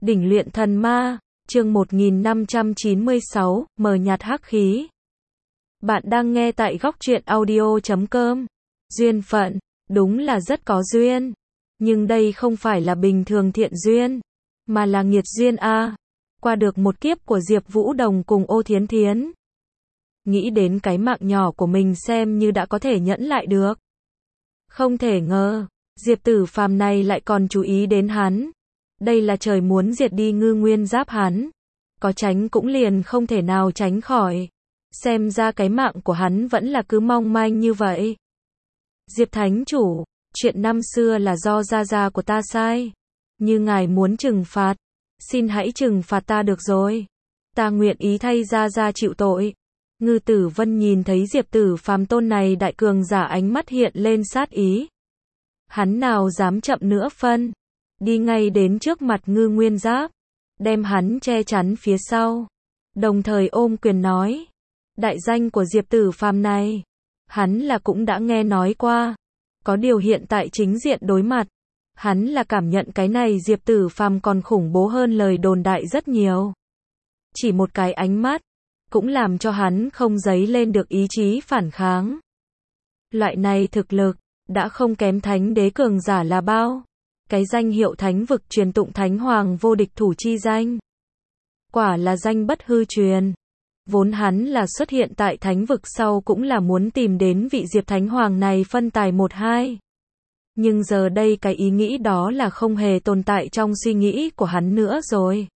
Đỉnh luyện thần ma, chương 1596, mờ nhạt hắc khí. Bạn đang nghe tại góc truyện audio.com. Duyên phận, đúng là rất có duyên. Nhưng đây không phải là bình thường thiện duyên, mà là nghiệt duyên a. Qua được một kiếp của Diệp Vũ Đồng cùng Ô Thiến Thiến. Nghĩ đến cái mạng nhỏ của mình xem như đã có thể nhẫn lại được. Không thể ngờ, Diệp Tử Phàm này lại còn chú ý đến hắn. Đây là trời muốn diệt đi Ngư Nguyên Giáp hắn. Có tránh cũng liền không thể nào tránh khỏi. Xem ra cái mạng của hắn vẫn là cứ mong manh như vậy. Diệp Thánh Chủ, chuyện năm xưa là do gia gia của ta sai. Như ngài muốn trừng phạt, xin hãy trừng phạt ta được rồi. Ta nguyện ý thay gia gia chịu tội. Ngư Tử Vân nhìn thấy Diệp Tử Phàm tôn này đại cường giả, ánh mắt hiện lên sát ý. Hắn nào dám chậm nữa phân. Đi ngay đến trước mặt Ngư Nguyên Giáp, đem hắn che chắn phía sau, đồng thời ôm quyền nói, đại danh của Diệp Tử Phàm này, hắn là cũng đã nghe nói qua, có điều hiện tại chính diện đối mặt, hắn là cảm nhận cái này Diệp Tử Phàm còn khủng bố hơn lời đồn đại rất nhiều. Chỉ một cái ánh mắt, cũng làm cho hắn không dấy lên được ý chí phản kháng. Loại này thực lực, đã không kém thánh đế cường giả là bao. Cái danh hiệu thánh vực truyền tụng thánh hoàng vô địch thủ chi danh. Quả là danh bất hư truyền. Vốn hắn là xuất hiện tại thánh vực sau cũng là muốn tìm đến vị Diệp Thánh Hoàng này phân tài một hai. Nhưng giờ đây cái ý nghĩ đó là không hề tồn tại trong suy nghĩ của hắn nữa rồi.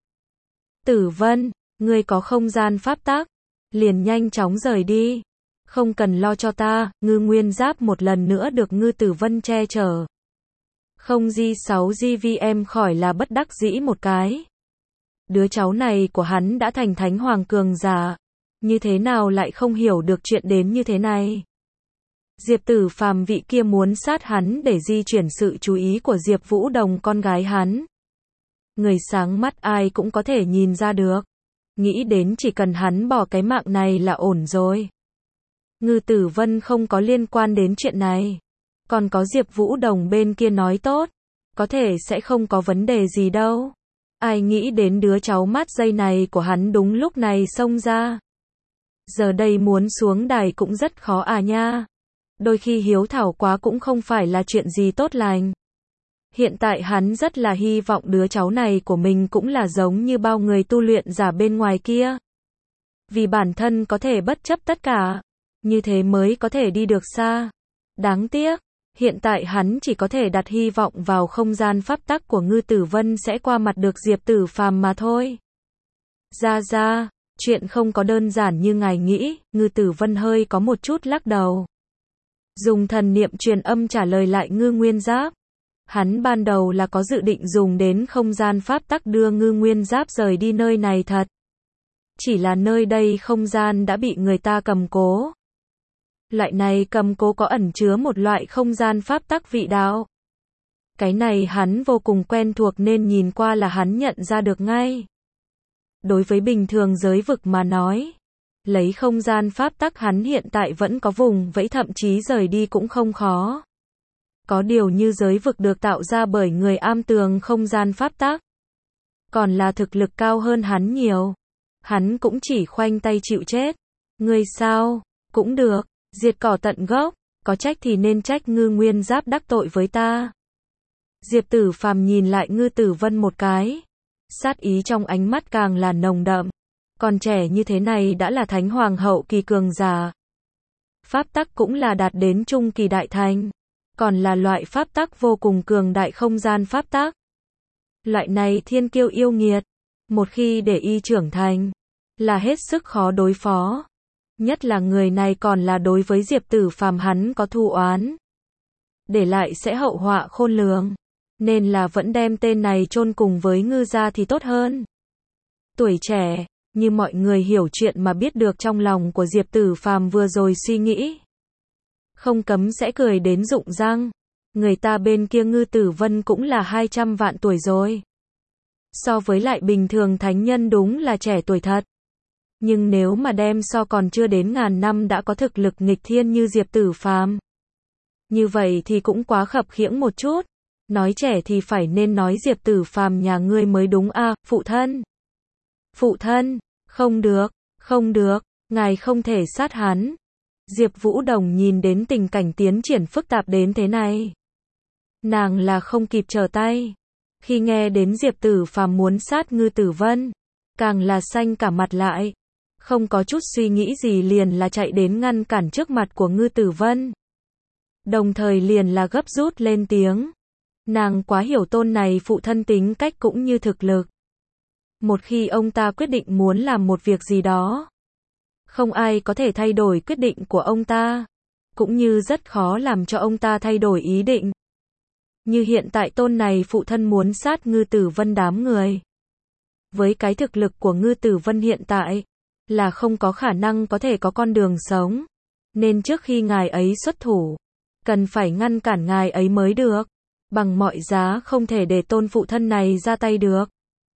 Tử Vân, ngươi có không gian pháp tắc, liền nhanh chóng rời đi. Không cần lo cho ta, Ngư Nguyên Giáp một lần nữa được Ngư Tử Vân che chở. Không G6 GVM khỏi là bất đắc dĩ một cái. Đứa cháu này của hắn đã thành thánh hoàng cường giả, như thế nào lại không hiểu được chuyện đến như thế này. Diệp Tử Phàm vị kia muốn sát hắn để di chuyển sự chú ý của Diệp Vũ Đồng con gái hắn. Người sáng mắt ai cũng có thể nhìn ra được. Nghĩ đến chỉ cần hắn bỏ cái mạng này là ổn rồi. Ngư Tử Vân không có liên quan đến chuyện này. Còn có Diệp Vũ Đồng bên kia nói tốt, có thể sẽ không có vấn đề gì đâu. Ai nghĩ đến đứa cháu mát dây này của hắn đúng lúc này xông ra. Giờ đây muốn xuống đài cũng rất khó à nha. Đôi khi hiếu thảo quá cũng không phải là chuyện gì tốt lành. Hiện tại hắn rất là hy vọng đứa cháu này của mình cũng là giống như bao người tu luyện giả bên ngoài kia. Vì bản thân có thể bất chấp tất cả, như thế mới có thể đi được xa. Đáng tiếc. Hiện tại hắn chỉ có thể đặt hy vọng vào không gian pháp tắc của Ngư Tử Vân sẽ qua mặt được Diệp Tử Phàm mà thôi. Ra, chuyện không có đơn giản như ngài nghĩ, Ngư Tử Vân hơi có một chút lắc đầu. Dùng thần niệm truyền âm trả lời lại Ngư Nguyên Giáp. Hắn ban đầu là có dự định dùng đến không gian pháp tắc đưa Ngư Nguyên Giáp rời đi nơi này thật. Chỉ là nơi đây không gian đã bị người ta cầm cố. Loại này cầm cố có ẩn chứa một loại không gian pháp tắc vị đạo. Cái này hắn vô cùng quen thuộc nên nhìn qua là hắn nhận ra được ngay. Đối với bình thường giới vực mà nói, lấy không gian pháp tắc hắn hiện tại vẫn có vùng vẫy, thậm chí rời đi cũng không khó. Có điều như giới vực được tạo ra bởi người am tường không gian pháp tắc, còn là thực lực cao hơn hắn nhiều. Hắn cũng chỉ khoanh tay chịu chết. Ngươi sao, cũng được. Diệt cỏ tận gốc, có trách thì nên trách Ngư Nguyên Giáp đắc tội với ta. Diệp Tử Phàm nhìn lại Ngư Tử Vân một cái. Sát ý trong ánh mắt càng là nồng đậm. Còn trẻ như thế này đã là thánh hoàng hậu kỳ cường giả. Pháp tắc cũng là đạt đến trung kỳ đại thành. Còn là loại pháp tắc vô cùng cường đại không gian pháp tắc. Loại này thiên kiêu yêu nghiệt. Một khi để y trưởng thành, là hết sức khó đối phó. Nhất là người này còn là đối với Diệp Tử Phàm hắn có thù oán. Để lại sẽ hậu họa khôn lường. Nên là vẫn đem tên này chôn cùng với Ngư gia thì tốt hơn. Tuổi trẻ, như mọi người hiểu chuyện mà biết được trong lòng của Diệp Tử Phàm vừa rồi suy nghĩ. Không cấm sẽ cười đến rụng răng. Người ta bên kia Ngư Tử Vân cũng là 200 vạn tuổi rồi. So với lại bình thường thánh nhân đúng là trẻ tuổi thật. Nhưng nếu mà đem so còn chưa đến ngàn năm đã có thực lực nghịch thiên như Diệp Tử Phàm, như vậy thì cũng quá khập khiễng một chút. Nói trẻ thì phải nên nói Diệp Tử Phàm nhà ngươi mới đúng a, phụ thân. Phụ thân, không được, không được, ngài không thể sát hắn. Diệp Vũ Đồng nhìn đến tình cảnh tiến triển phức tạp đến thế này. Nàng là không kịp trở tay. Khi nghe đến Diệp Tử Phàm muốn sát Ngư Tử Vân, càng là xanh cả mặt lại. Không có chút suy nghĩ gì liền là chạy đến ngăn cản trước mặt của Ngư Tử Vân. Đồng thời liền là gấp rút lên tiếng. Nàng quá hiểu tôn này phụ thân tính cách cũng như thực lực. Một khi ông ta quyết định muốn làm một việc gì đó, không ai có thể thay đổi quyết định của ông ta, cũng như rất khó làm cho ông ta thay đổi ý định. Như hiện tại tôn này phụ thân muốn sát Ngư Tử Vân đám người. Với cái thực lực của Ngư Tử Vân hiện tại, là không có khả năng có thể có con đường sống. Nên trước khi ngài ấy xuất thủ, cần phải ngăn cản ngài ấy mới được. Bằng mọi giá không thể để tôn phụ thân này ra tay được.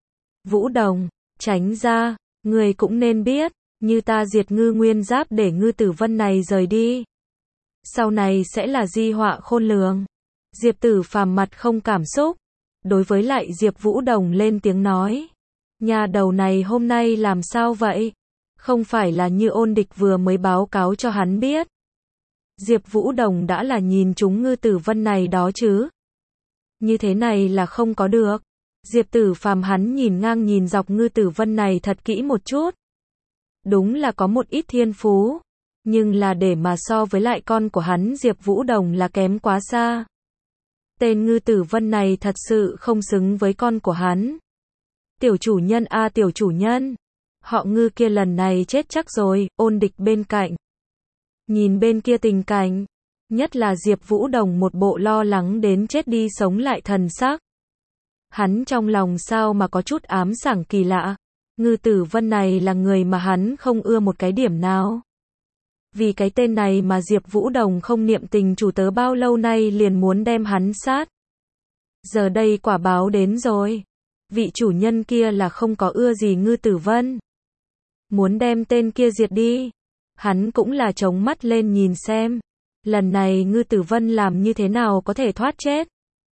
Vũ Đồng, tránh ra, người cũng nên biết, như ta diệt Ngư Nguyên Giáp để Ngư Tử Vân này rời đi, sau này sẽ là di họa khôn lường. Diệp Tử Phàm mặt không cảm xúc, đối với lại Diệp Vũ Đồng lên tiếng nói. Nhà đầu này hôm nay làm sao vậy? Không phải là như Ôn Địch vừa mới báo cáo cho hắn biết. Diệp Vũ Đồng đã là nhìn trúng Ngư Tử Vân này đó chứ. Như thế này là không có được. Diệp Tử Phàm hắn nhìn ngang nhìn dọc Ngư Tử Vân này thật kỹ một chút. Đúng là có một ít thiên phú, nhưng là để mà so với lại con của hắn Diệp Vũ Đồng là kém quá xa. Tên Ngư Tử Vân này thật sự không xứng với con của hắn. Tiểu chủ nhân a, tiểu chủ nhân, họ Ngư kia lần này chết chắc rồi. Ôn Địch bên cạnh, nhìn bên kia tình cảnh, nhất là Diệp Vũ Đồng một bộ lo lắng đến chết đi sống lại thần sắc. Hắn trong lòng sao mà có chút ám sảng kỳ lạ. Ngư Tử Vân này là người mà hắn không ưa một cái điểm nào. Vì cái tên này mà Diệp Vũ Đồng không niệm tình chủ tớ bao lâu nay liền muốn đem hắn sát. Giờ đây quả báo đến rồi. Vị chủ nhân kia là không có ưa gì Ngư Tử Vân, muốn đem tên kia diệt đi. Hắn cũng là trống mắt lên nhìn xem, lần này Ngư Tử Vân làm như thế nào có thể thoát chết.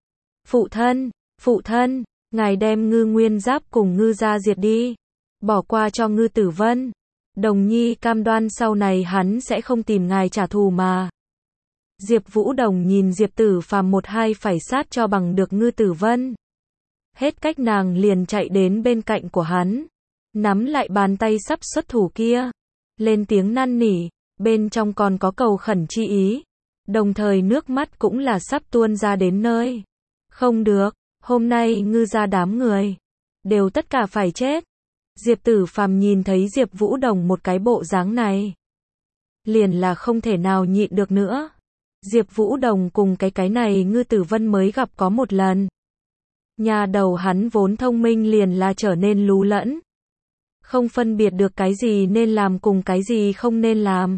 Phụ thân, ngài đem Ngư Nguyên Giáp cùng Ngư gia diệt đi, bỏ qua cho Ngư Tử Vân. Đồng nhi cam đoan sau này hắn sẽ không tìm ngài trả thù mà. Diệp Vũ Đồng nhìn Diệp Tử Phàm một hai phải sát cho bằng được Ngư Tử Vân. Hết cách nàng liền chạy đến bên cạnh của hắn, nắm lại bàn tay sắp xuất thủ kia, lên tiếng năn nỉ, bên trong còn có cầu khẩn chi ý, đồng thời nước mắt cũng là sắp tuôn ra đến nơi. Không được, hôm nay Ngư gia đám người đều tất cả phải chết. Diệp Tử Phàm nhìn thấy Diệp Vũ Đồng một cái bộ dáng này, liền là không thể nào nhịn được nữa. Diệp Vũ Đồng cùng cái này Ngư Tử Vân mới gặp có một lần. Nhà đầu hắn vốn thông minh liền là trở nên lú lẫn, không phân biệt được cái gì nên làm cùng cái gì không nên làm.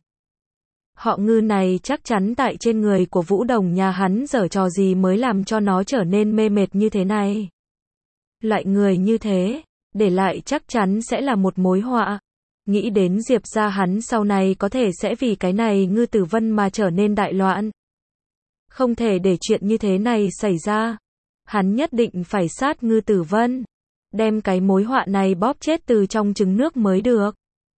Họ Ngư này chắc chắn tại trên người của Vũ Đồng nhà hắn giở trò gì mới làm cho nó trở nên mê mệt như thế này. Loại người như thế, để lại chắc chắn sẽ là một mối họa. Nghĩ đến Diệp gia hắn sau này có thể sẽ vì cái này Ngư Tử Vân mà trở nên đại loạn. Không thể để chuyện như thế này xảy ra. Hắn nhất định phải sát Ngư Tử Vân, đem cái mối họa này bóp chết từ trong trứng nước mới được.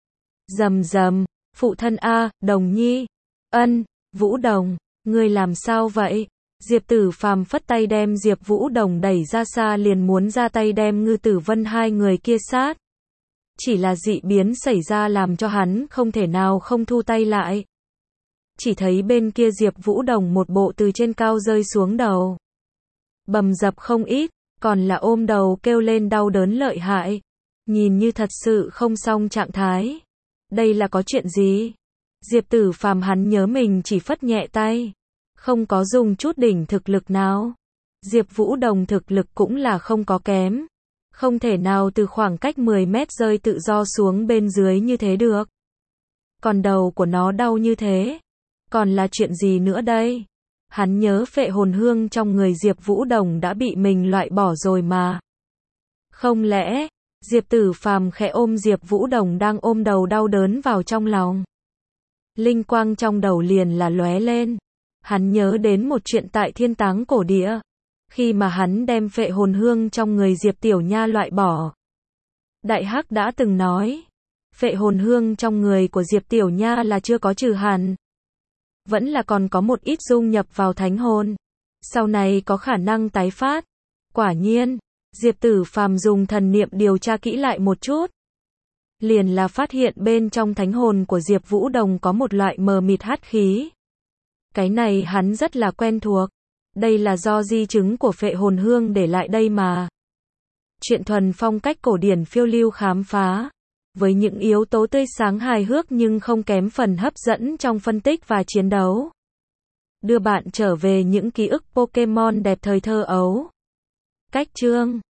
Rầm rầm, phụ thân a, Đồng nhi. Ân, Vũ Đồng, ngươi làm sao vậy? Diệp Tử Phàm phất tay đem Diệp Vũ Đồng đẩy ra xa liền muốn ra tay đem Ngư Tử Vân hai người kia sát. Chỉ là dị biến xảy ra làm cho hắn không thể nào không thu tay lại. Chỉ thấy bên kia Diệp Vũ Đồng một bộ từ trên cao rơi xuống đầu, bầm dập không ít, còn là ôm đầu kêu lên đau đớn lợi hại, nhìn như thật sự không xong trạng thái. Đây là có chuyện gì? Diệp Tử Phàm hắn nhớ mình chỉ phất nhẹ tay, không có dùng chút đỉnh thực lực nào. Diệp Vũ Đồng thực lực cũng là không có kém, không thể nào từ khoảng cách 10 mét rơi tự do xuống bên dưới như thế được. Còn đầu của nó đau như thế, còn là chuyện gì nữa đây? Hắn nhớ phệ hồn hương trong người Diệp Vũ Đồng đã bị mình loại bỏ rồi mà. Không lẽ, Diệp Tử Phàm khẽ ôm Diệp Vũ Đồng đang ôm đầu đau đớn vào trong lòng. Linh quang trong đầu liền là lóe lên. Hắn nhớ đến một chuyện tại Thiên Táng cổ địa. Khi mà hắn đem phệ hồn hương trong người Diệp Tiểu Nha loại bỏ, Đại Hắc đã từng nói, phệ hồn hương trong người của Diệp Tiểu Nha là chưa có trừ hàn, vẫn là còn có một ít dung nhập vào thánh hồn, sau này có khả năng tái phát. Quả nhiên, Diệp Tử Phàm dùng thần niệm điều tra kỹ lại một chút, liền là phát hiện bên trong thánh hồn của Diệp Vũ Đồng có một loại mờ mịt hắc khí. Cái này hắn rất là quen thuộc, đây là do di chứng của phệ hồn hương để lại đây mà. Truyện thuần phong cách cổ điển phiêu lưu khám phá, với những yếu tố tươi sáng hài hước nhưng không kém phần hấp dẫn trong phân tích và chiến đấu. Đưa bạn trở về những ký ức Pokemon đẹp thời thơ ấu. Cách chương